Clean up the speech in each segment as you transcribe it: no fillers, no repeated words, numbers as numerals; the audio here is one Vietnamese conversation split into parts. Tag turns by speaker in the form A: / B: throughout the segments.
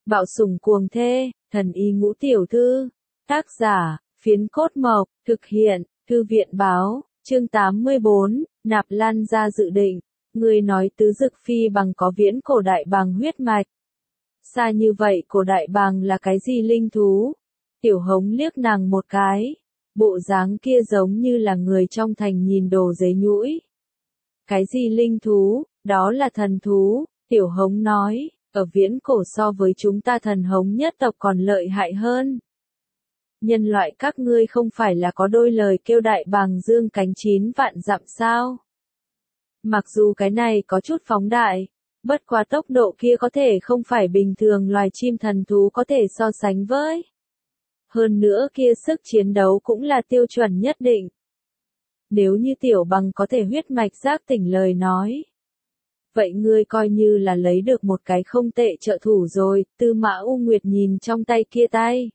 A: Bạo sủng cuồng thê, thần y ngũ tiểu thư. Tác giả, Phiến Cốt Mộc, thực hiện, Thư viện báo, chương 84, Nạp Lan ra dự định. Người nói Tứ Dực Phi Bằng có viễn cổ đại bàng huyết mạch. Xa như vậy cổ đại bàng là cái gì linh thú? Tiểu Hống liếc nàng một cái. Bộ dáng kia giống như là người trong thành nhìn đồ giấy nhũi. Cái gì linh thú, đó là thần thú, Tiểu Hống nói, ở viễn cổ so với chúng ta thần hống nhất tộc còn lợi hại hơn. Nhân loại các ngươi không phải là có đôi lời kêu đại bàng dương cánh 9 vạn dặm sao? Mặc dù cái này có chút phóng đại, bất quá tốc độ kia có thể không phải bình thường loài chim thần thú có thể so sánh với. Hơn nữa kia sức chiến đấu cũng là tiêu chuẩn nhất định. Nếu như tiểu bằng có thể huyết mạch giác tỉnh lời nói. Vậy ngươi coi như là lấy được một cái không tệ trợ thủ rồi, Tư Mã U Nguyệt nhìn trong tay kia tay.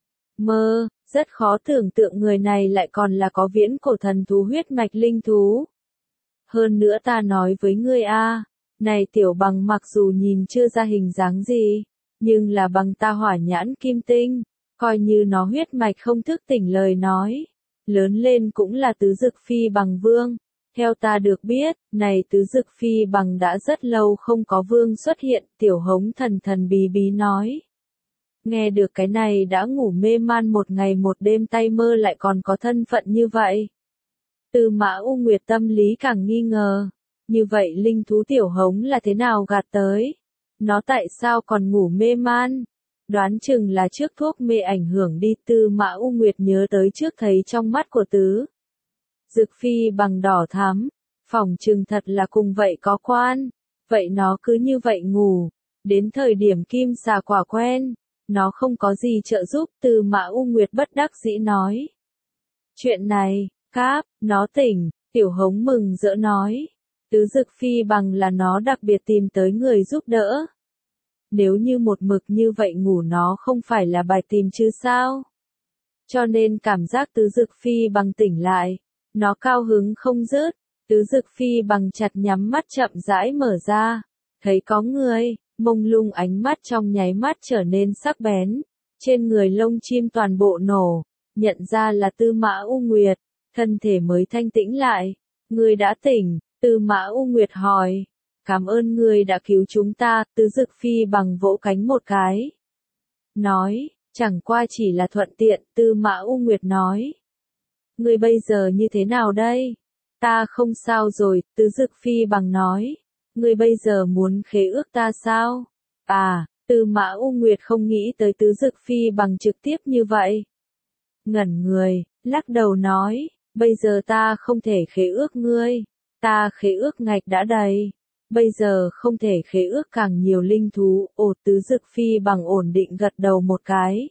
A: Mơ, rất khó tưởng tượng người này lại còn là có viễn cổ thần thú huyết mạch linh thú. Hơn nữa ta nói với ngươi này tiểu bằng mặc dù nhìn chưa ra hình dáng gì, nhưng là bằng ta hỏa nhãn kim tinh, coi như nó huyết mạch không thức tỉnh lời nói. Lớn lên cũng là Tứ Dực Phi Bằng vương. Theo ta được biết, này Tứ Dực Phi Bằng đã rất lâu không có vương xuất hiện, Tiểu Hống thần thần bí bí nói. Nghe được cái này đã ngủ mê man một ngày một đêm tay mơ lại còn có thân phận như vậy. Tư Mã U Nguyệt tâm lý càng nghi ngờ. Như vậy linh thú Tiểu Hống là thế nào gạt tới? Nó tại sao còn ngủ mê man? Đoán chừng là trước thuốc mê ảnh hưởng đi. Tư Mã U Nguyệt nhớ tới trước thấy trong mắt của Tứ Dực Phi Bằng đỏ thắm, phỏng chừng thật là cùng vậy có quan. Vậy nó cứ như vậy ngủ, đến thời điểm kim xà quả quen, nó không có gì trợ giúp. Tư Mã U Nguyệt bất đắc dĩ nói. Chuyện này, Cáp, nó tỉnh, Tiểu Hống mừng rỡ nói. Tứ Dực Phi Bằng là nó đặc biệt tìm tới người giúp đỡ. Nếu như một mực như vậy ngủ nó không phải là bài tìm chứ sao? Cho nên cảm giác Tứ Dực Phi Bằng tỉnh lại, nó cao hứng không dứt. Tứ Dực Phi Bằng chặt nhắm mắt chậm rãi mở ra, thấy có người, mông lung ánh mắt trong nháy mắt trở nên sắc bén, trên người lông chim toàn bộ nổ, nhận ra là Tư Mã U Nguyệt, thân thể mới thanh tĩnh lại. Ngươi đã tỉnh? Tư Mã U Nguyệt hỏi. Cảm ơn ngươi đã cứu chúng ta. Tứ Dực Phi Bằng vỗ cánh một cái. Nói, chẳng qua chỉ là thuận tiện. Tư Mã U Nguyệt nói. Ngươi bây giờ như thế nào đây? Ta không sao rồi. Tứ Dực Phi Bằng nói. Ngươi bây giờ muốn khế ước ta sao? Tư Mã U Nguyệt không nghĩ tới Tứ Dực Phi Bằng trực tiếp như vậy. Ngẩn người, lắc đầu nói. Bây giờ ta không thể khế ước ngươi. Ta khế ước ngạch đã đầy. Bây giờ không thể khế ước càng nhiều linh thú. Tứ Dực Phi Bằng ổn định gật đầu một cái.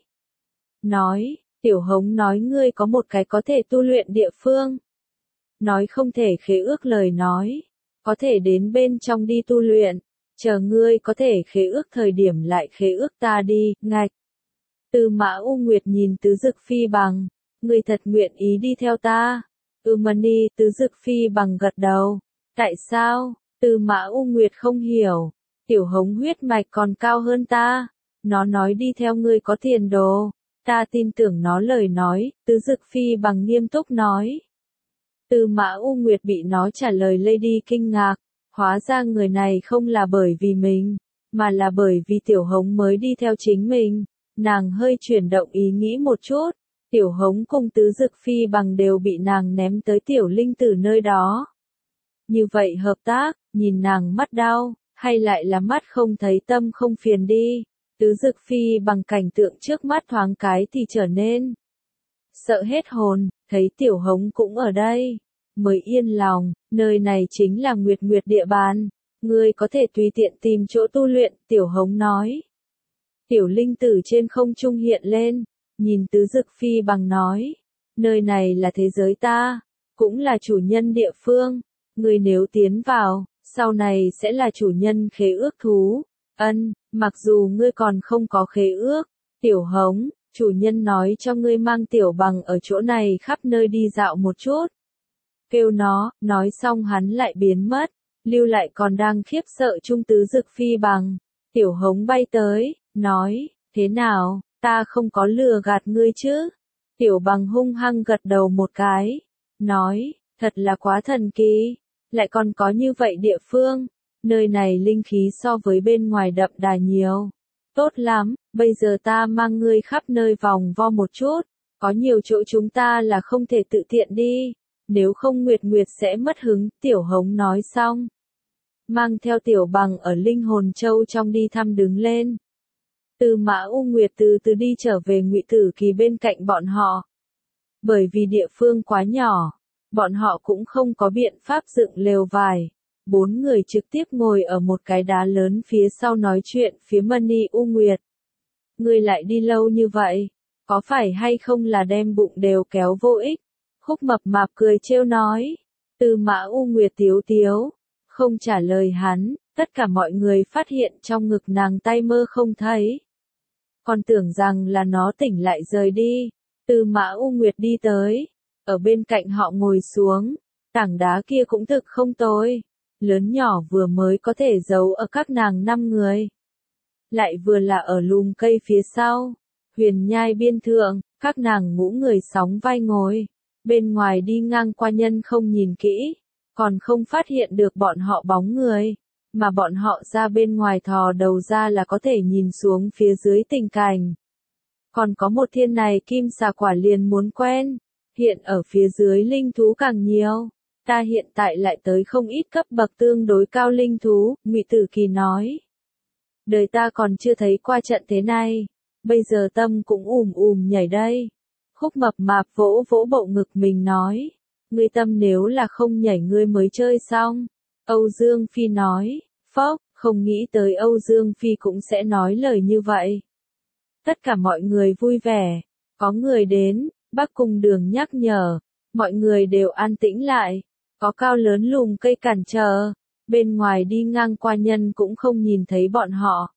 A: Nói, Tiểu Hống nói ngươi có một cái có thể tu luyện địa phương. Nói không thể khế ước lời nói. Có thể đến bên trong đi tu luyện. Chờ ngươi có thể khế ước thời điểm lại khế ước ta đi, ngạch. Tư Mã U Nguyệt nhìn Tứ Dực Phi Bằng. Ngươi thật nguyện ý đi theo ta? Mani. Tứ Dực Phi Bằng gật đầu. Tại sao? Tư Mã U Nguyệt không hiểu. Tiểu Hống huyết mạch còn cao hơn ta. Nó nói đi theo ngươi có tiền đồ. Ta tin tưởng nó lời nói. Tứ Dực Phi Bằng nghiêm túc nói. Tư Mã U Nguyệt bị nó trả lời lady kinh ngạc. Hóa ra người này không là bởi vì mình, mà là bởi vì Tiểu Hống mới đi theo chính mình. Nàng hơi chuyển động ý nghĩ một chút. Tiểu Hống cùng Tứ Dực Phi Bằng đều bị nàng ném tới Tiểu Linh Tử nơi đó. Như vậy hợp tác, nhìn nàng mắt đau, hay lại là mắt không thấy tâm không phiền đi. Tứ Dực Phi Bằng cảnh tượng trước mắt thoáng cái thì trở nên sợ hết hồn, thấy Tiểu Hống cũng ở đây, mới yên lòng. Nơi này chính là Nguyệt Nguyệt địa bàn, ngươi có thể tùy tiện tìm chỗ tu luyện. Tiểu Hống nói. Tiểu Linh Tử trên không trung hiện lên, nhìn Tứ Dực Phi Bằng nói, nơi này là thế giới ta, cũng là chủ nhân địa phương, ngươi nếu tiến vào, sau này sẽ là chủ nhân khế ước thú. Mặc dù ngươi còn không có khế ước, Tiểu Hống, chủ nhân nói cho ngươi mang Tiểu Bằng ở chỗ này khắp nơi đi dạo một chút. Kêu nó, nói xong hắn lại biến mất, lưu lại còn đang khiếp sợ chung Tứ Dực Phi Bằng. Tiểu Hống bay tới, nói, thế nào, ta không có lừa gạt ngươi chứ? Tiểu Bằng hung hăng gật đầu một cái, nói, thật là quá thần kỳ, lại còn có như vậy địa phương, nơi này linh khí so với bên ngoài đậm đà nhiều. Tốt lắm, bây giờ ta mang ngươi khắp nơi vòng vo một chút, có nhiều chỗ chúng ta là không thể tự tiện đi, nếu không Nguyệt Nguyệt sẽ mất hứng, Tiểu Hống nói xong. Mang theo Tiểu Bằng ở linh hồn châu trong đi thăm đứng lên. Tư Mã U Nguyệt từ từ đi trở về Ngụy Tử Kỳ bên cạnh bọn họ. Bởi vì địa phương quá nhỏ, bọn họ cũng không có biện pháp dựng lều vải. 4 người trực tiếp ngồi ở một cái đá lớn phía sau nói chuyện phía Mani U Nguyệt. Ngươi lại đi lâu như vậy, có phải hay không là đem bụng đều kéo vô ích? Khúc Mập Mạp cười trêu nói. Tư Mã U Nguyệt tiếu tiếu, không trả lời hắn, tất cả mọi người phát hiện trong ngực nàng tay mơ không thấy. Còn tưởng rằng là nó tỉnh lại rời đi. Tư Mã U Nguyệt đi tới, ở bên cạnh họ ngồi xuống, tảng đá kia cũng thực không tồi, lớn nhỏ vừa mới có thể giấu ở các nàng 5 người. Lại vừa là ở lùm cây phía sau, huyền nhai biên thượng, các nàng ngũ người sóng vai ngồi, bên ngoài đi ngang qua nhân không nhìn kỹ, còn không phát hiện được bọn họ bóng người, mà bọn họ ra bên ngoài thò đầu ra là có thể nhìn xuống phía dưới tình cảnh. Còn có một thiên này kim xà quả liền muốn quen, hiện ở phía dưới linh thú càng nhiều, ta hiện tại lại tới không ít cấp bậc tương đối cao linh thú, Ngụy Tử Kỳ nói. Đời ta còn chưa thấy qua trận thế này, bây giờ tâm cũng nhảy đây. Khúc Mập Mạp vỗ vỗ bộ ngực mình nói, ngươi tâm nếu là không nhảy ngươi mới chơi xong. Âu Dương Phi nói, phốc, không nghĩ tới Âu Dương Phi cũng sẽ nói lời như vậy. Tất cả mọi người vui vẻ, có người đến, Bắc Cung Đường nhắc nhở, mọi người đều an tĩnh lại, có cao lớn lùm cây cản trở, bên ngoài đi ngang qua nhân cũng không nhìn thấy bọn họ.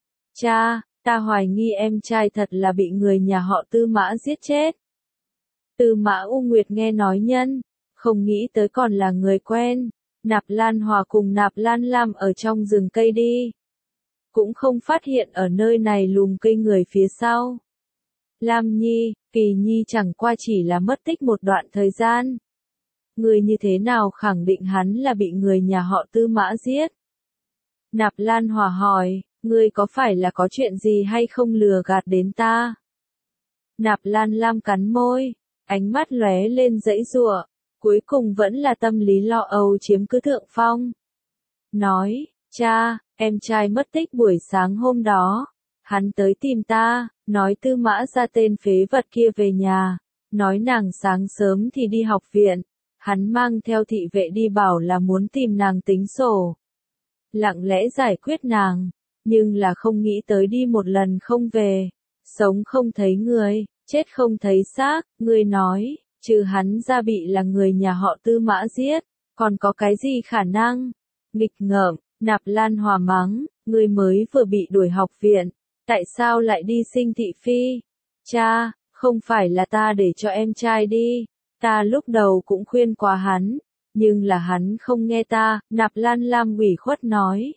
A: Cha, ta hoài nghi em trai thật là bị người nhà họ Tư Mã giết chết. Tư Mã U Nguyệt nghe nói nhân, không nghĩ tới còn là người quen, Nạp Lan Hòa cùng Nạp Lan Lam ở trong rừng cây đi. Cũng không phát hiện ở nơi này lùm cây người phía sau. Lam Nhi, Kỳ Nhi chẳng qua chỉ là mất tích một đoạn thời gian. Người như thế nào khẳng định hắn là bị người nhà họ Tư Mã giết? Nạp Lan Hòa hỏi, ngươi có phải là có chuyện gì hay không lừa gạt đến ta? Nạp Lan Lam cắn môi, ánh mắt lóe lên dãy giụa, cuối cùng vẫn là tâm lý lo âu chiếm cứ thượng phong. Nói, cha, em trai mất tích buổi sáng hôm đó, hắn tới tìm ta, nói Tư Mã ra tên phế vật kia về nhà, nói nàng sáng sớm thì đi học viện, hắn mang theo thị vệ đi bảo là muốn tìm nàng tính sổ. Lặng lẽ giải quyết nàng, nhưng là không nghĩ tới đi một lần không về, sống không thấy người, chết không thấy xác, người nói, trừ hắn ra bị là người nhà họ Tư Mã giết, còn có cái gì khả năng? Nghịch ngợm, Nạp Lan Hòa mắng, người mới vừa bị đuổi học viện, tại sao lại đi sinh thị phi? Cha, không phải là ta để cho em trai đi, ta lúc đầu cũng khuyên quá hắn, nhưng là hắn không nghe ta, Nạp Lan Lam ủy khuất nói.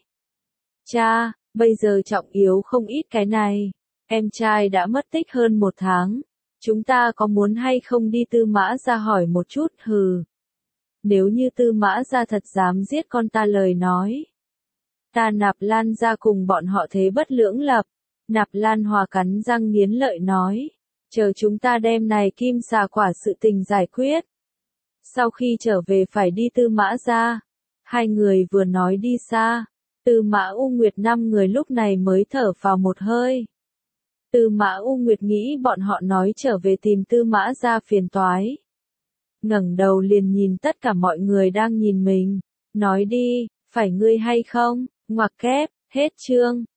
A: Cha, bây giờ trọng yếu không ít cái này, em trai đã mất tích hơn 1 tháng, chúng ta có muốn hay không đi Tư Mã ra hỏi một chút, hừ. Nếu như Tư Mã ra thật dám giết con ta lời nói. Ta Nạp Lan ra cùng bọn họ thế bất lưỡng lập. Nạp Lan Hòa cắn răng nghiến lợi nói. Chờ chúng ta đem này kim xà quả sự tình giải quyết. Sau khi trở về phải đi Tư Mã ra. Hai người vừa nói đi xa. Tư Mã U Nguyệt 5 người lúc này mới thở vào một hơi. Tư Mã U Nguyệt nghĩ bọn họ nói trở về tìm Tư Mã ra phiền toái. Ngẩng đầu liền nhìn tất cả mọi người đang nhìn mình. Nói đi, phải ngươi hay không? Ngoặc kép, hết chương.